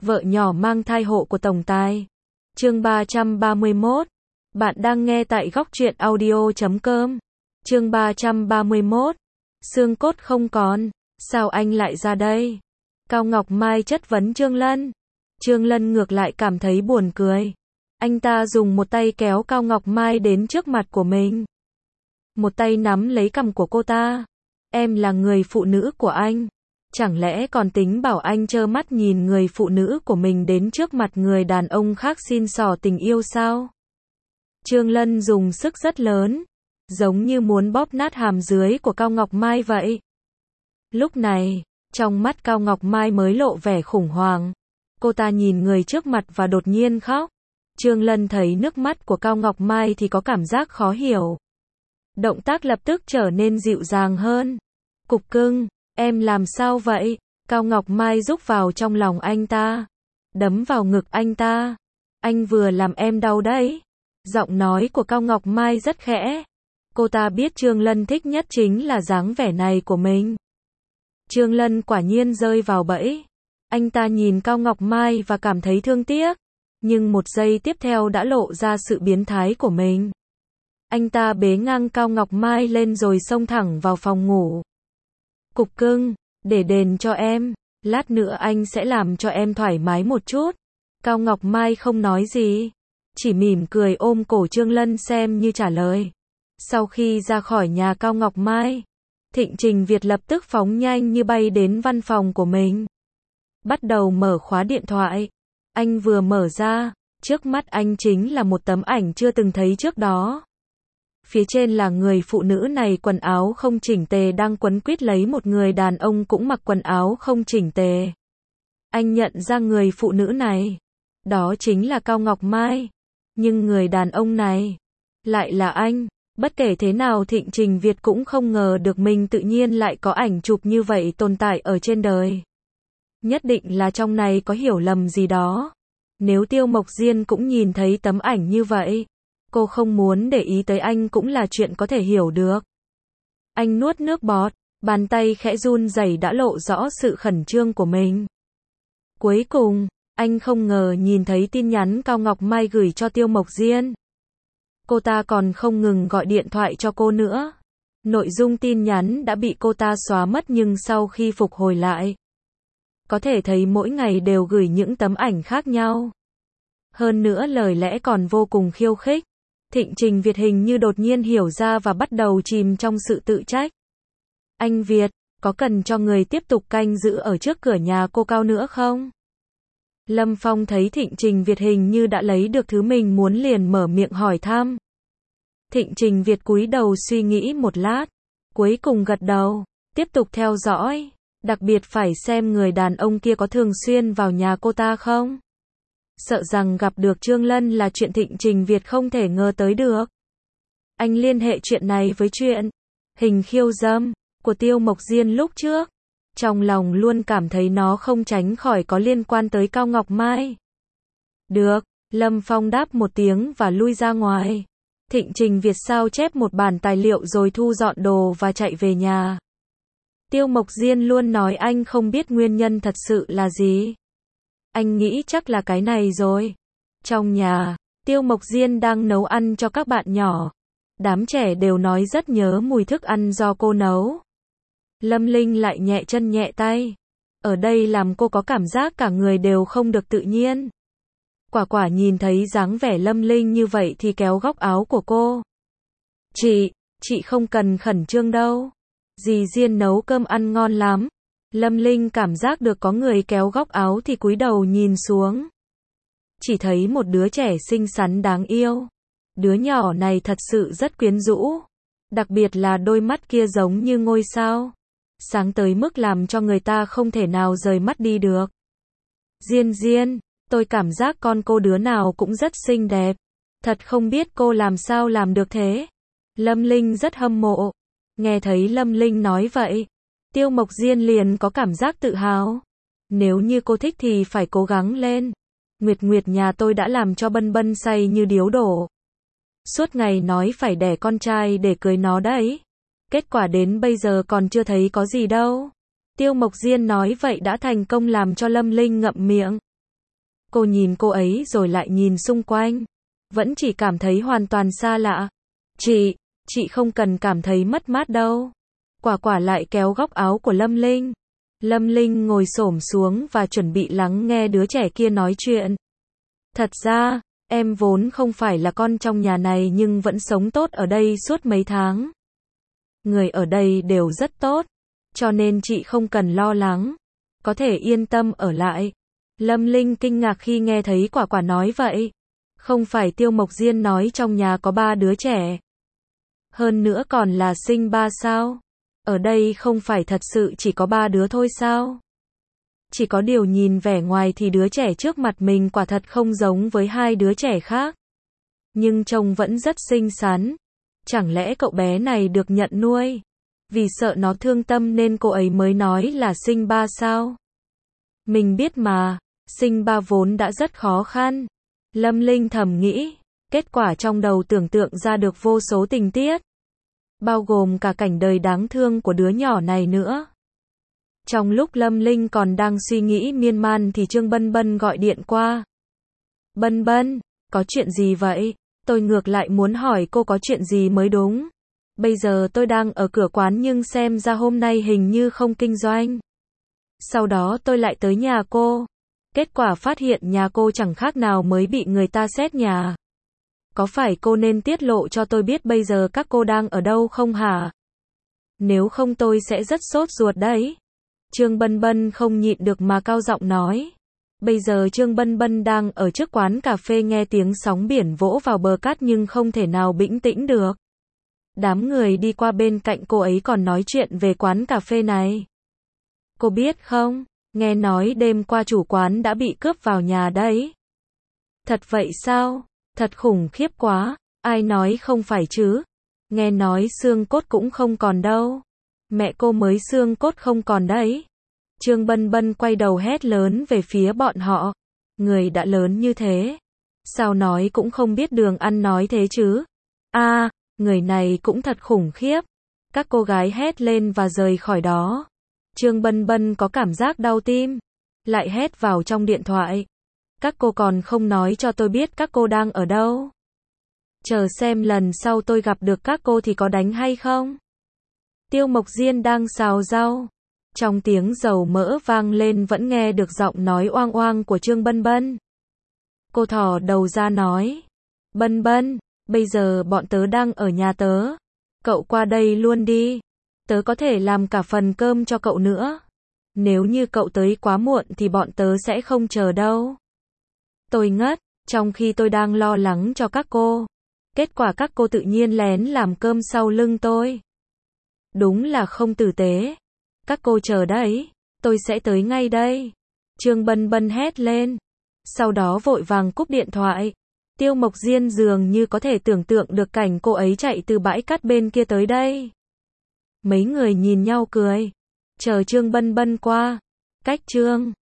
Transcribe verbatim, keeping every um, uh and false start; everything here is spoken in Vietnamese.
Vợ nhỏ mang thai hộ của tổng tài. Chương ba trăm ba mươi mốt. Bạn đang nghe tại góc truyện audio chấm com. Chương ba trăm ba mươi mốt. Xương cốt không còn, sao anh lại ra đây? Cao Ngọc Mai chất vấn Trương Lân. Trương Lân ngược lại cảm thấy buồn cười. Anh ta dùng một tay kéo Cao Ngọc Mai đến trước mặt của mình. Một tay nắm lấy cằm của cô ta. Em là người phụ nữ của anh. Chẳng lẽ còn tính bảo anh trơ mắt nhìn người phụ nữ của mình đến trước mặt người đàn ông khác xin xỏ tình yêu sao? Trương Lân dùng sức rất lớn, giống như muốn bóp nát hàm dưới của Cao Ngọc Mai vậy. Lúc này, trong mắt Cao Ngọc Mai mới lộ vẻ khủng hoảng. Cô ta nhìn người trước mặt và đột nhiên khóc. Trương Lân thấy nước mắt của Cao Ngọc Mai thì có cảm giác khó hiểu. Động tác lập tức trở nên dịu dàng hơn. Cục cưng, em làm sao vậy? Cao Ngọc Mai rúc vào trong lòng anh ta, đấm vào ngực anh ta. Anh vừa làm em đau đấy. Giọng nói của Cao Ngọc Mai rất khẽ. Cô ta biết Trương Lân thích nhất chính là dáng vẻ này của mình. Trương Lân quả nhiên rơi vào bẫy. Anh ta nhìn Cao Ngọc Mai và cảm thấy thương tiếc, nhưng một giây tiếp theo đã lộ ra sự biến thái của mình. Anh ta bế ngang Cao Ngọc Mai lên rồi xông thẳng vào phòng ngủ. Cục cưng, để đền cho em, lát nữa anh sẽ làm cho em thoải mái một chút. Cao Ngọc Mai không nói gì, chỉ mỉm cười ôm cổ Trương Lân xem như trả lời. Sau khi ra khỏi nhà Cao Ngọc Mai, Thịnh Trình Việt lập tức phóng nhanh như bay đến văn phòng của mình. Bắt đầu mở khóa điện thoại. Anh vừa mở ra, trước mắt anh chính là một tấm ảnh chưa từng thấy trước đó. Phía trên là người phụ nữ này quần áo không chỉnh tề đang quấn quýt lấy một người đàn ông cũng mặc quần áo không chỉnh tề. Anh nhận ra người phụ nữ này, đó chính là Cao Ngọc Mai. Nhưng người đàn ông này lại là anh. Bất kể thế nào Thịnh Trình Việt cũng không ngờ được mình tự nhiên lại có ảnh chụp như vậy tồn tại ở trên đời. Nhất định là trong này có hiểu lầm gì đó. Nếu Tiêu Mộc Diên cũng nhìn thấy tấm ảnh như vậy, cô không muốn để ý tới anh cũng là chuyện có thể hiểu được. Anh nuốt nước bọt, bàn tay khẽ run rẩy đã lộ rõ sự khẩn trương của mình. Cuối cùng, anh không ngờ nhìn thấy tin nhắn Cao Ngọc Mai gửi cho Tiêu Mộc Diên. Cô ta còn không ngừng gọi điện thoại cho cô nữa. Nội dung tin nhắn đã bị cô ta xóa mất nhưng sau khi phục hồi lại, có thể thấy mỗi ngày đều gửi những tấm ảnh khác nhau. Hơn nữa lời lẽ còn vô cùng khiêu khích. Thịnh Trình Việt hình như đột nhiên hiểu ra và bắt đầu chìm trong sự tự trách. Anh Việt, có cần cho người tiếp tục canh giữ ở trước cửa nhà cô Cao nữa không? Lâm Phong thấy Thịnh Trình Việt hình như đã lấy được thứ mình muốn liền mở miệng hỏi thăm. Thịnh Trình Việt cúi đầu suy nghĩ một lát, cuối cùng gật đầu, tiếp tục theo dõi, đặc biệt phải xem người đàn ông kia có thường xuyên vào nhà cô ta không. Sợ rằng gặp được Trương Lân là chuyện Thịnh Trình Việt không thể ngờ tới được. Anh liên hệ chuyện này với chuyện hình khiêu dâm của Tiêu Mộc Diên lúc trước. Trong lòng luôn cảm thấy nó không tránh khỏi có liên quan tới Cao Ngọc Mai. Được, Lâm Phong đáp một tiếng và lui ra ngoài. Thịnh Trình Việt sao chép một bản tài liệu rồi thu dọn đồ và chạy về nhà. Tiêu Mộc Diên luôn nói anh không biết nguyên nhân thật sự là gì. Anh nghĩ chắc là cái này rồi. Trong nhà, Tiêu Mộc Diên đang nấu ăn cho các bạn nhỏ. Đám trẻ đều nói rất nhớ mùi thức ăn do cô nấu. Lâm Linh lại nhẹ chân nhẹ tay. Ở đây làm cô có cảm giác cả người đều không được tự nhiên. Quả quả nhìn thấy dáng vẻ Lâm Linh như vậy thì kéo góc áo của cô. Chị, chị không cần khẩn trương đâu. Dì Diên nấu cơm ăn ngon lắm. Lâm Linh cảm giác được có người kéo góc áo thì cúi đầu nhìn xuống. Chỉ thấy một đứa trẻ xinh xắn đáng yêu. Đứa nhỏ này thật sự rất quyến rũ. Đặc biệt là đôi mắt kia giống như ngôi sao. Sáng tới mức làm cho người ta không thể nào rời mắt đi được. Diên Diên, tôi cảm giác con cô đứa nào cũng rất xinh đẹp. Thật không biết cô làm sao làm được thế. Lâm Linh rất hâm mộ. Nghe thấy Lâm Linh nói vậy, Tiêu Mộc Diên liền có cảm giác tự hào. Nếu như cô thích thì phải cố gắng lên. Nguyệt Nguyệt nhà tôi đã làm cho Bân Bân say như điếu đổ. Suốt ngày nói phải đẻ con trai để cưới nó đấy. Kết quả đến bây giờ còn chưa thấy có gì đâu. Tiêu Mộc Diên nói vậy đã thành công làm cho Lâm Linh ngậm miệng. Cô nhìn cô ấy rồi lại nhìn xung quanh. Vẫn chỉ cảm thấy hoàn toàn xa lạ. Chị, chị không cần cảm thấy mất mát đâu. Quả quả lại kéo góc áo của Lâm Linh. Lâm Linh ngồi xổm xuống và chuẩn bị lắng nghe đứa trẻ kia nói chuyện. Thật ra, em vốn không phải là con trong nhà này nhưng vẫn sống tốt ở đây suốt mấy tháng. Người ở đây đều rất tốt, cho nên chị không cần lo lắng. Có thể yên tâm ở lại. Lâm Linh kinh ngạc khi nghe thấy quả quả nói vậy. Không phải Tiêu Mộc Diên nói trong nhà có ba đứa trẻ. Hơn nữa còn là sinh ba sao? Ở đây không phải thật sự chỉ có ba đứa thôi sao? Chỉ có điều nhìn vẻ ngoài thì đứa trẻ trước mặt mình quả thật không giống với hai đứa trẻ khác. Nhưng trông vẫn rất xinh xắn. Chẳng lẽ cậu bé này được nhận nuôi? Vì sợ nó thương tâm nên cô ấy mới nói là sinh ba sao? Mình biết mà, sinh ba vốn đã rất khó khăn. Lâm Linh thầm nghĩ, kết quả trong đầu tưởng tượng ra được vô số tình tiết. Bao gồm cả cảnh đời đáng thương của đứa nhỏ này nữa. Trong lúc Lâm Linh còn đang suy nghĩ miên man thì Trương Bân Bân gọi điện qua. Bân Bân, có chuyện gì vậy? Tôi ngược lại muốn hỏi cô có chuyện gì mới đúng. Bây giờ tôi đang ở cửa quán nhưng xem ra hôm nay hình như không kinh doanh. Sau đó tôi lại tới nhà cô. Kết quả phát hiện nhà cô chẳng khác nào mới bị người ta xét nhà. Có phải cô nên tiết lộ cho tôi biết bây giờ các cô đang ở đâu không hả? Nếu không tôi sẽ rất sốt ruột đấy. Trương Bân Bân không nhịn được mà cao giọng nói. Bây giờ Trương Bân Bân đang ở trước quán cà phê nghe tiếng sóng biển vỗ vào bờ cát nhưng không thể nào bình tĩnh được. Đám người đi qua bên cạnh cô ấy còn nói chuyện về quán cà phê này. Cô biết không, nghe nói đêm qua chủ quán đã bị cướp vào nhà đấy. Thật vậy sao? Thật khủng khiếp quá, ai nói không phải chứ? Nghe nói xương cốt cũng không còn đâu. Mẹ cô mới xương cốt không còn đấy. Trương Bân Bân quay đầu hét lớn về phía bọn họ. Người đã lớn như thế. Sao nói cũng không biết đường ăn nói thế chứ? A, à, người này cũng thật khủng khiếp. Các cô gái hét lên và rời khỏi đó. Trương Bân Bân có cảm giác đau tim. Lại hét vào trong điện thoại. Các cô còn không nói cho tôi biết các cô đang ở đâu. Chờ xem lần sau tôi gặp được các cô thì có đánh hay không? Tiêu Mộc Diên đang xào rau. Trong tiếng dầu mỡ vang lên vẫn nghe được giọng nói oang oang của Trương Bân Bân. Cô thò đầu ra nói. Bân Bân, bây giờ bọn tớ đang ở nhà tớ. Cậu qua đây luôn đi. Tớ có thể làm cả phần cơm cho cậu nữa. Nếu như cậu tới quá muộn thì bọn tớ sẽ không chờ đâu. Tôi ngất, trong khi tôi đang lo lắng cho các cô. Kết quả các cô tự nhiên lén làm cơm sau lưng tôi. Đúng là không tử tế. Các cô chờ đấy, tôi sẽ tới ngay đây. Trương Bân Bân hét lên. Sau đó vội vàng cúp điện thoại. Tiêu Mộc Diên dường như có thể tưởng tượng được cảnh cô ấy chạy từ bãi cát bên kia tới đây. Mấy người nhìn nhau cười. Chờ Trương Bân Bân qua. Cách Trương